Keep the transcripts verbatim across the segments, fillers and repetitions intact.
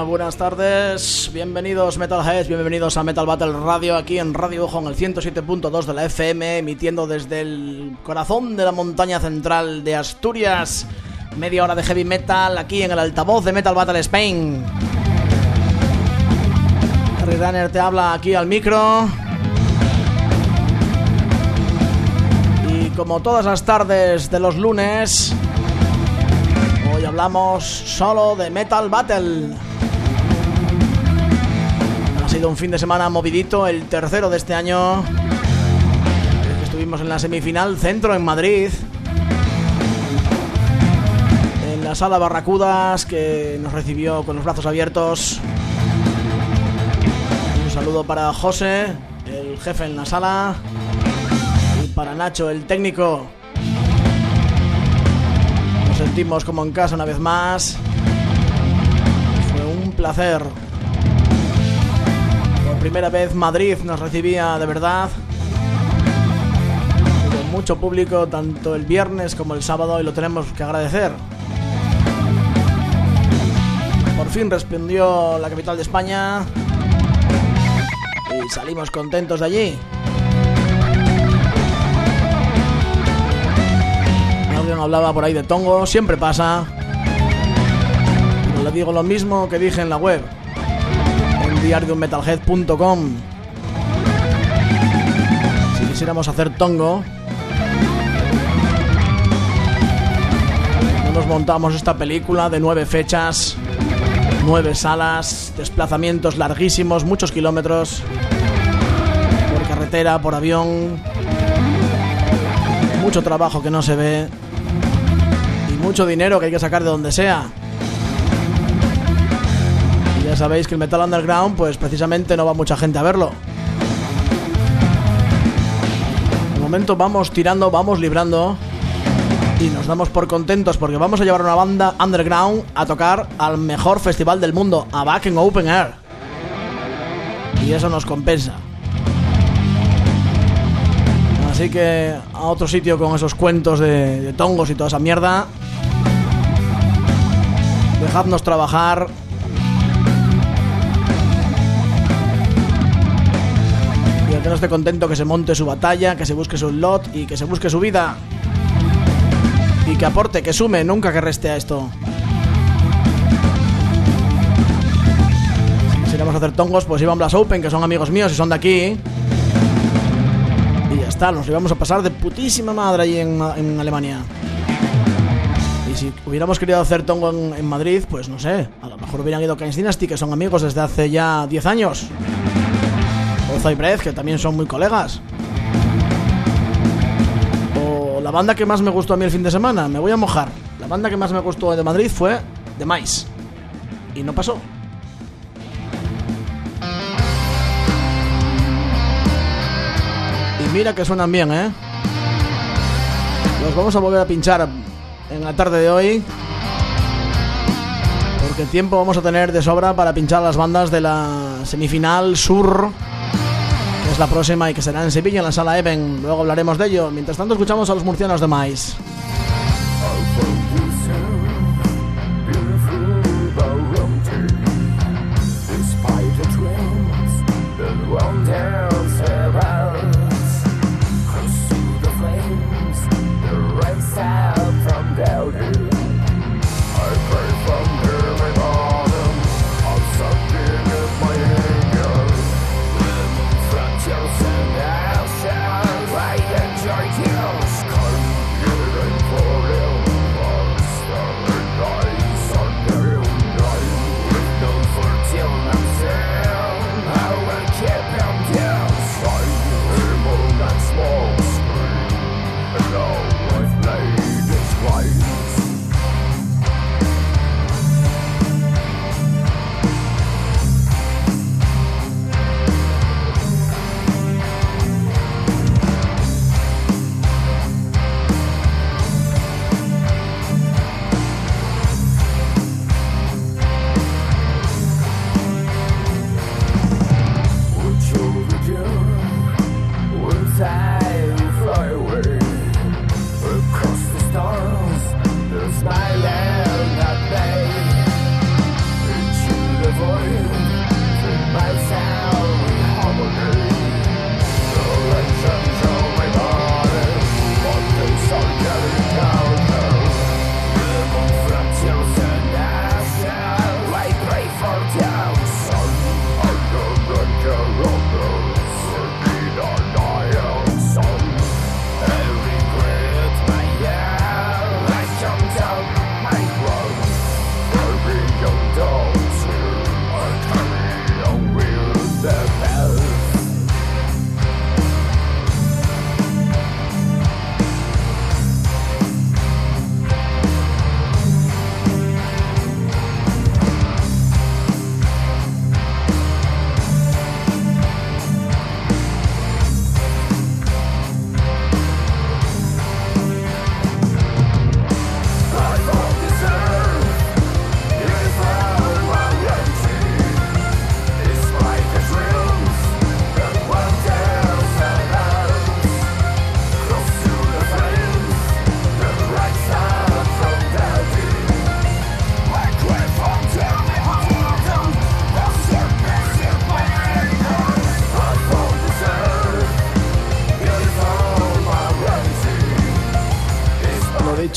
buenas tardes, bienvenidos Metalheads, bienvenidos a Metal Battle Radio, aquí en Radio Ojo en el ciento siete punto dos de la F M, emitiendo desde el corazón de la montaña central de Asturias. Media hora de heavy metal aquí en el altavoz de Metal Battle Spain. Harry Runner te habla aquí al micro. Y como todas las tardes de los lunes, hoy hablamos solo de Metal Battle. Ha sido un fin de semana movidito, el tercero de este año. Estuvimos en la semifinal centro en Madrid, en la sala Barracudas, que nos recibió con los brazos abiertos. Un saludo para José, el jefe en la sala, y para Nacho, el técnico. Nos sentimos como en casa una vez más. Fue un placer. Por primera vez Madrid nos recibía de verdad. Hubo mucho público tanto el viernes como el sábado y lo tenemos que agradecer. Por fin respondió la capital de España y salimos contentos de allí. Alguien hablaba por ahí de Tongo, siempre pasa. Pero le digo lo mismo que dije en la web, en diario de un metalhead punto com. Si quisiéramos hacer Tongo, no nos montamos esta película de nueve fechas, nueve salas, desplazamientos larguísimos, muchos kilómetros, por carretera, por avión, mucho trabajo que no se ve y mucho dinero que hay que sacar de donde sea. Y ya sabéis que el Metal Underground, pues precisamente no va mucha gente a verlo. De momento vamos tirando, vamos librando y nos damos por contentos porque vamos a llevar una banda underground a tocar al mejor festival del mundo, a Wacken Open Air, y eso nos compensa. Así que a otro sitio con esos cuentos de, de tongos y toda esa mierda. Dejadnos trabajar. Y el que no esté contento, que se monte su batalla, que se busque su lot y que se busque su vida. Y que aporte, que sume, nunca que reste a esto. Si quisiéramos hacer tongos, pues Ivan Blas Open, que son amigos míos y son de aquí. Y ya está, nos íbamos a pasar de putísima madre allí en, en Alemania. Y si hubiéramos querido hacer tongo en, en Madrid, pues no sé, a lo mejor hubieran ido Kain's Dynasty, que son amigos desde hace ya diez años. O Zoidberg, que también son muy colegas. La banda que más me gustó a mí el fin de semana, me voy a mojar. La banda que más me gustó de Madrid fue The Mice. Y no pasó. Y mira que suenan bien, ¿eh? Los vamos a volver a pinchar en la tarde de hoy, porque tiempo vamos a tener de sobra para pinchar las bandas de la semifinal sur, que es la próxima y que será en Sevilla, en la sala Even. Luego hablaremos de ello. Mientras tanto escuchamos a los murcianos de Mice. Just come, give it a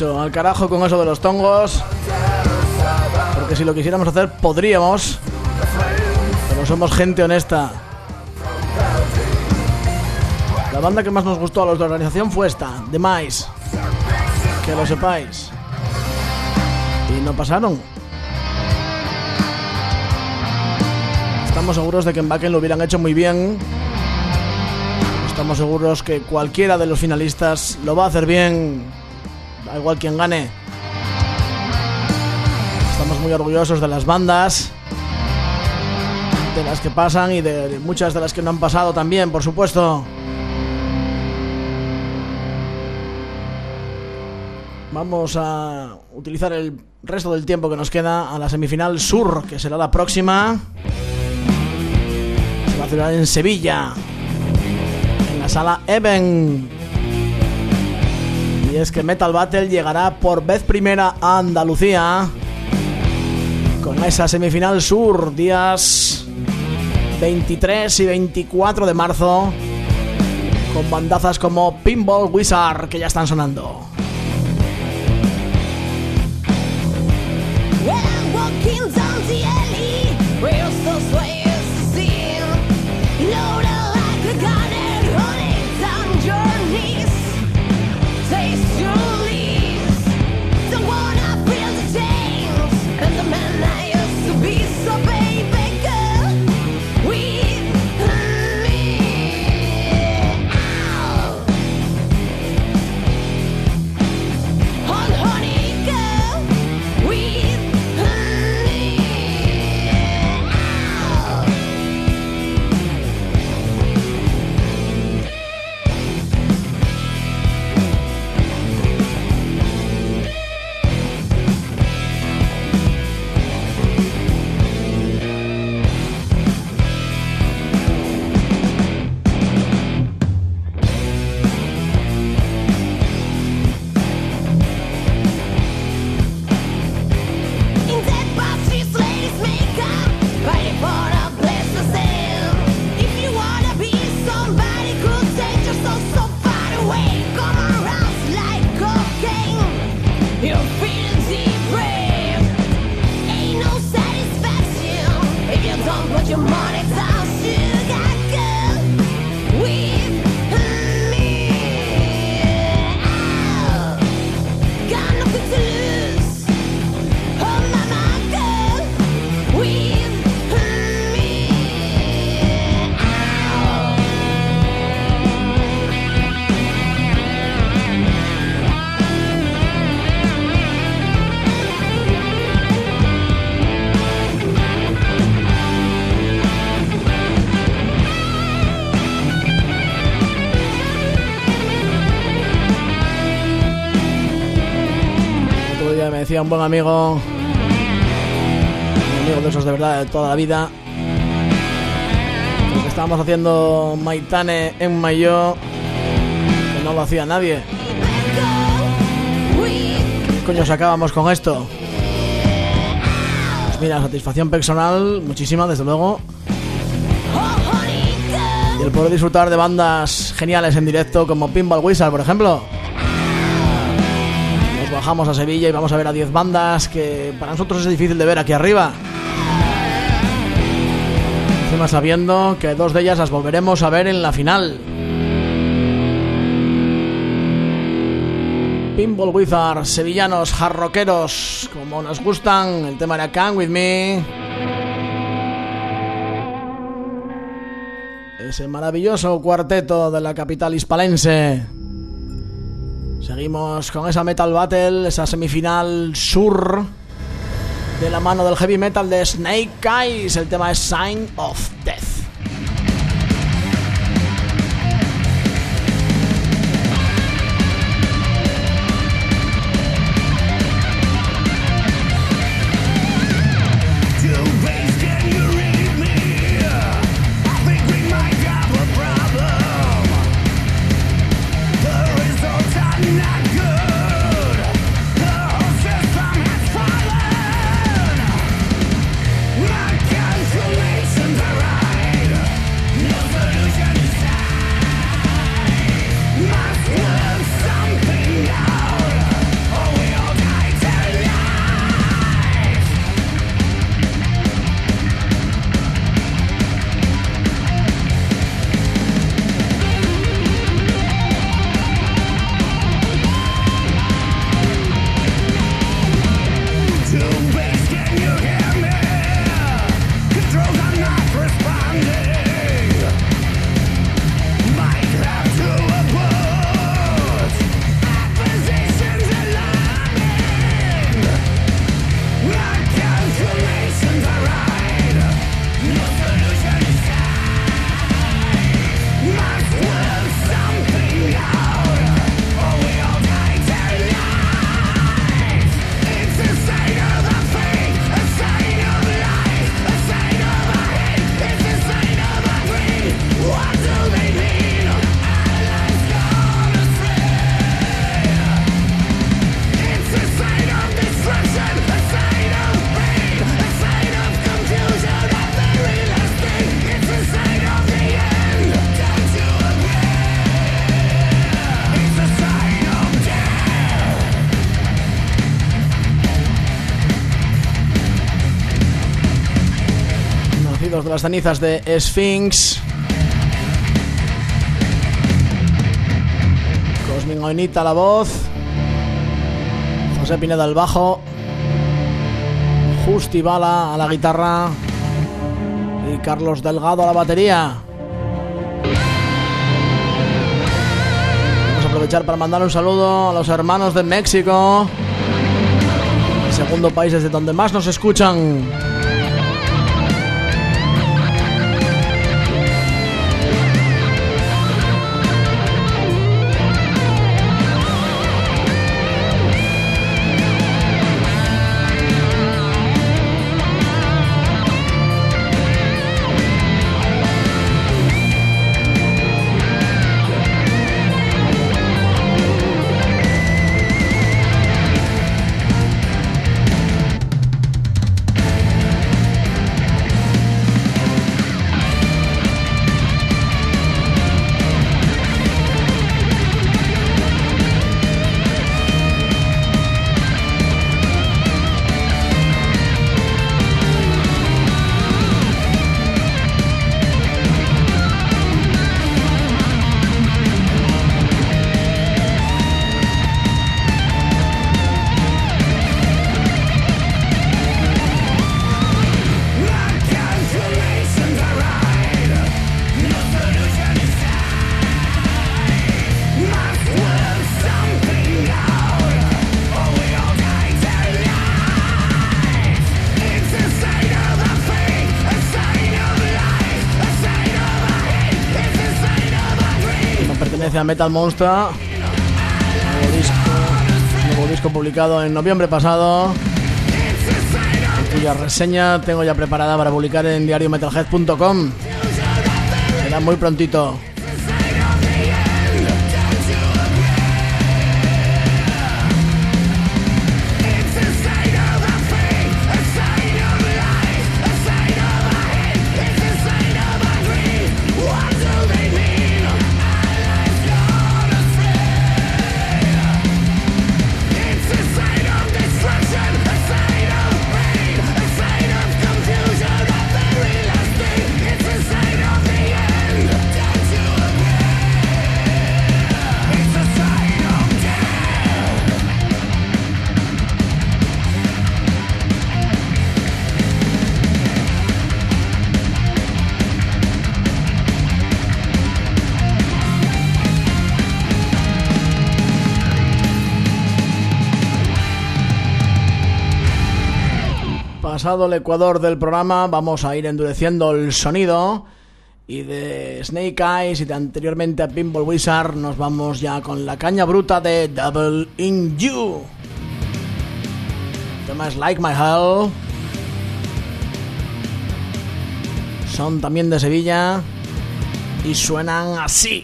dicho, al carajo con eso de los tongos, porque si lo quisiéramos hacer podríamos, pero somos gente honesta. La banda que más nos gustó a los de la organización fue esta, The Mice, que lo sepáis. Y no pasaron. Estamos seguros de que en Wacken lo hubieran hecho muy bien. Estamos seguros que cualquiera de los finalistas lo va a hacer bien, da igual quien gane. Estamos muy orgullosos de las bandas, de las que pasan y de muchas de las que no han pasado también, por supuesto. Vamos a utilizar el resto del tiempo que nos queda a la semifinal sur, que será la próxima. Se va a celebrar en Sevilla, en la sala Even. Y es que Metal Battle llegará por vez primera a Andalucía con esa semifinal sur, días veintitrés y veinticuatro de marzo, con bandazas como Pinball Wizard, que ya están sonando. Decía un buen amigo, un amigo de esos de verdad de toda la vida, que estábamos haciendo Maitane en Mayo, que no lo hacía nadie. ¿Qué coño sacábamos con esto? Pues mira, satisfacción personal, muchísima, desde luego. Y el poder disfrutar de bandas geniales en directo como Pinball Wizard, por ejemplo. Bajamos a Sevilla y vamos a ver a diez bandas que para nosotros es difícil de ver aquí arriba. Encima sabiendo que dos de ellas las volveremos a ver en la final. Pinball Wizard, sevillanos, jarroqueros, como nos gustan. El tema era Come With Me. Ese maravilloso cuarteto de la capital hispalense. Seguimos con esa Metal Battle, esa semifinal sur, de la mano del heavy metal de Snake Eyes. El tema es Sign of Death. Calculations are right. Nacidos de las cenizas de Sphinx. Cosmin Oinita a la voz. José Pineda al bajo. Justi Bala a la guitarra. Y Carlos Delgado a la batería. Vamos a aprovechar para mandar un saludo a los hermanos de México. El segundo país desde donde más nos escuchan. A Metal Monster, nuevo disco, nuevo disco publicado en noviembre pasado, cuya reseña tengo ya preparada para publicar en diario metalhead punto com. Será muy prontito. Pasado el ecuador del programa, vamos a ir endureciendo el sonido. Y de Snake Eyes y de anteriormente a Pinball Wizard nos vamos ya con la caña bruta de Double in You. El tema es Like My Hell. Son también de Sevilla y suenan así.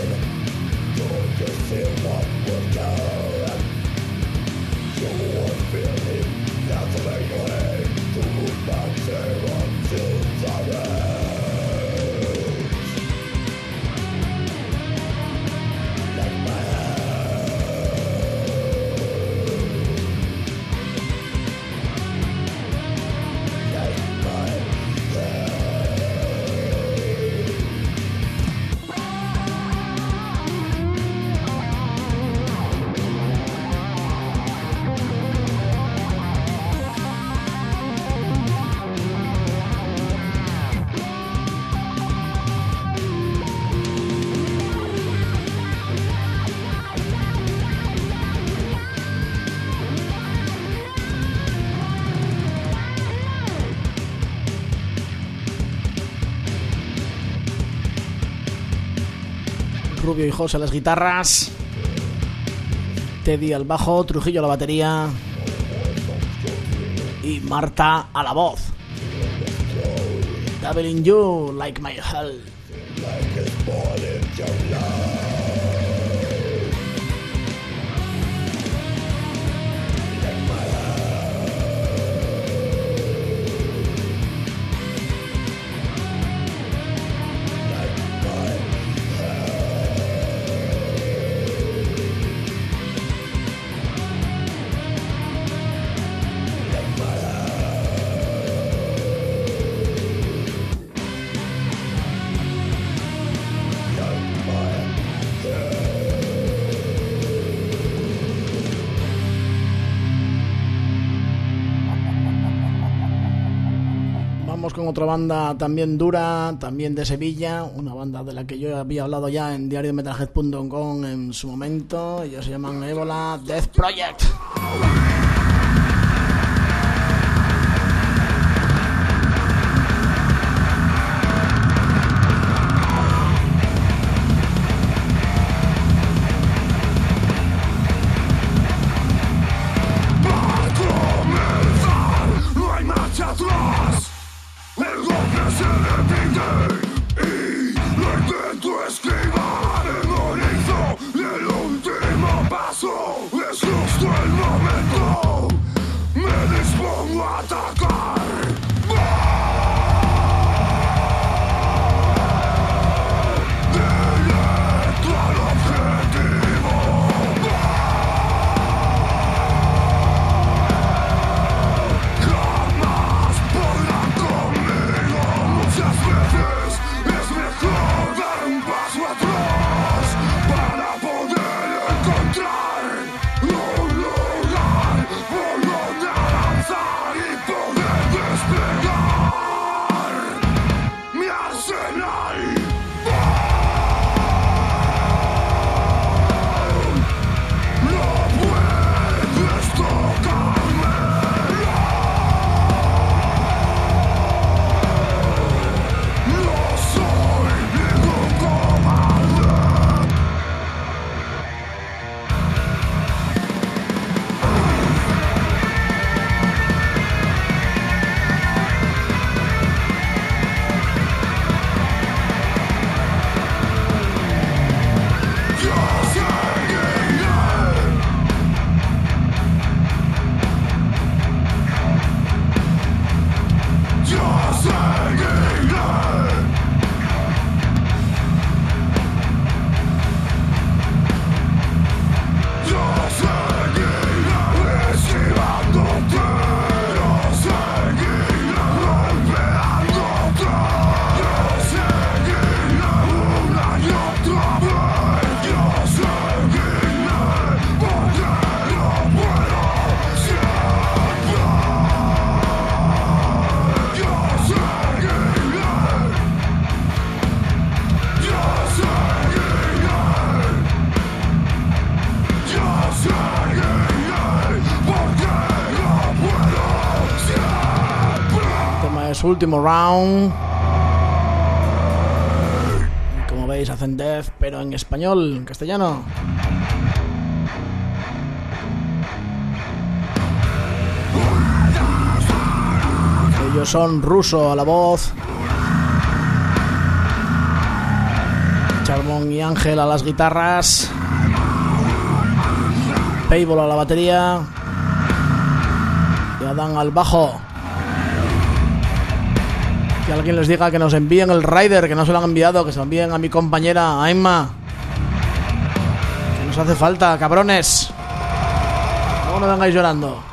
Feel what we're going. So what Rubio y José a las guitarras, Teddy al bajo, Trujillo a la batería y Marta a la voz. Devil in you, like my hell. Con otra banda también dura, también de Sevilla, una banda de la que yo había hablado ya en diario metalhead punto com en su momento. Ellos se llaman Ébola Death Project. Último round. Como veis hacen death pero en español, en castellano. Ellos son Ruso a la voz, Charmón y Ángel a las guitarras, Payball a la batería y Adán al bajo. Que alguien les diga que nos envíen el rider, que no se lo han enviado, que se lo envíen a mi compañera Aima. Que nos hace falta, cabrones. No me vengáis llorando.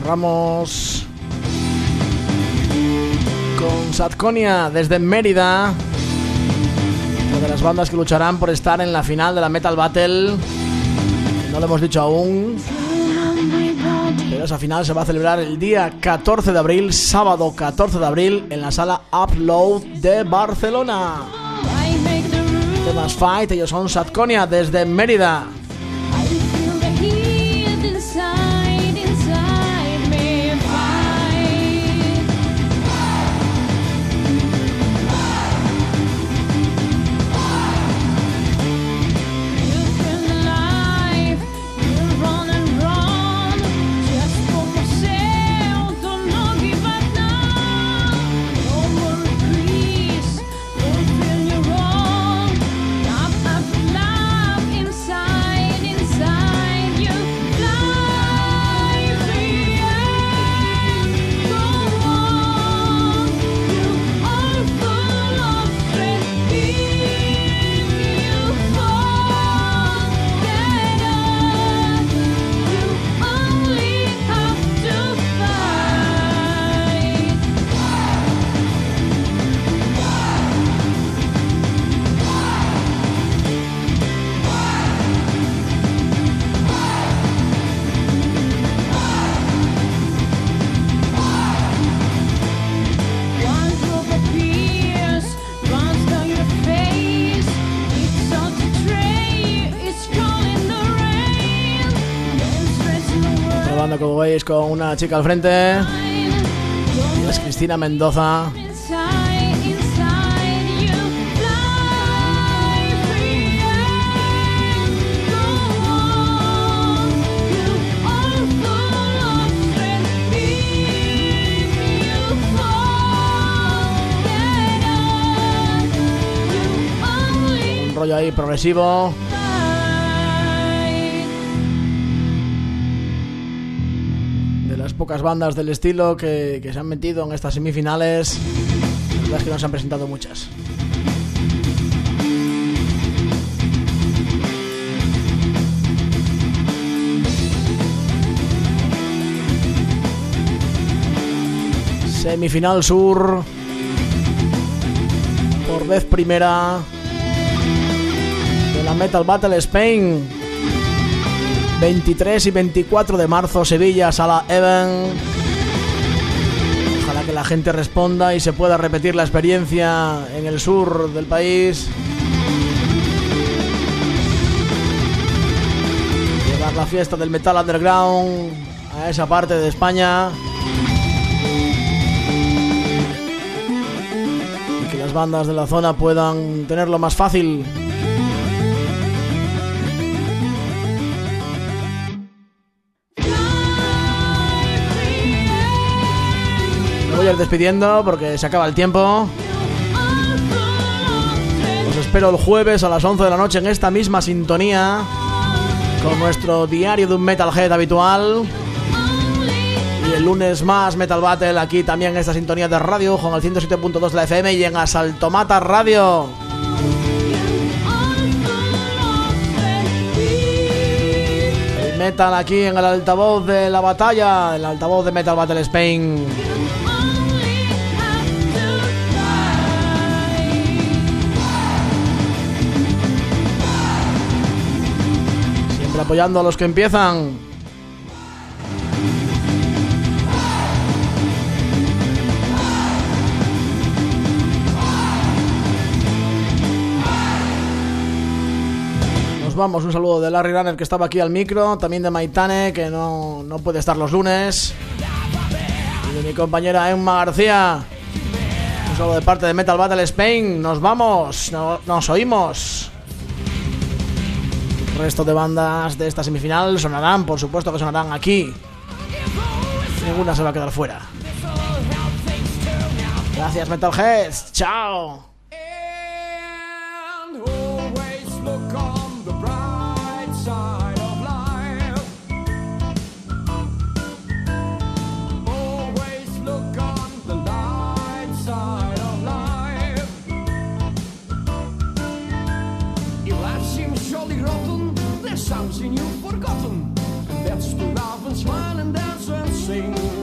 cerramos con Sadkonia desde Mérida, una de las bandas que lucharán por estar en la final de la Metal Battle. No lo hemos dicho aún, pero esa final se va a celebrar el día catorce de abril, sábado catorce de abril, en la sala Upload de Barcelona. Temas Fight, ellos son Sadkonia desde Mérida. Como veis, con una chica al frente, es Cristina Mendoza. Un rollo ahí progresivo. Pocas bandas del estilo que, que se han metido en estas semifinales. La verdad es que no se han presentado muchas. Semifinal sur, por vez primera, de la Metal Battle Spain. veintitrés y veinticuatro de marzo, Sevilla, Sala Even. Ojalá que la gente responda y se pueda repetir la experiencia en el sur del país. Llevar la fiesta del metal underground a esa parte de España. Y que las bandas de la zona puedan tenerlo más fácil. Voy a ir despidiendo porque se acaba el tiempo. Os espero el jueves a las once de la noche en esta misma sintonía, con nuestro diario de un Metalhead habitual. Y el lunes más Metal Battle aquí también en esta sintonía de radio, con el ciento siete punto dos de la F M y en Asaltomata Radio. El metal aquí en el altavoz de la batalla, el altavoz de Metal Battle Spain. Apoyando a los que empiezan. Nos vamos, un saludo de Larry Runner, que estaba aquí al micro, también de Maitane, que no, no puede estar los lunes, y de mi compañera Emma García. Un saludo de parte de Metal Battle Spain. Nos vamos, no, nos oímos. El resto de bandas de esta semifinal sonarán, por supuesto que sonarán aquí. Ninguna se va a quedar fuera. Gracias, Metalheads. Chao. Something you've forgotten, and that's to laugh and smile and dance and sing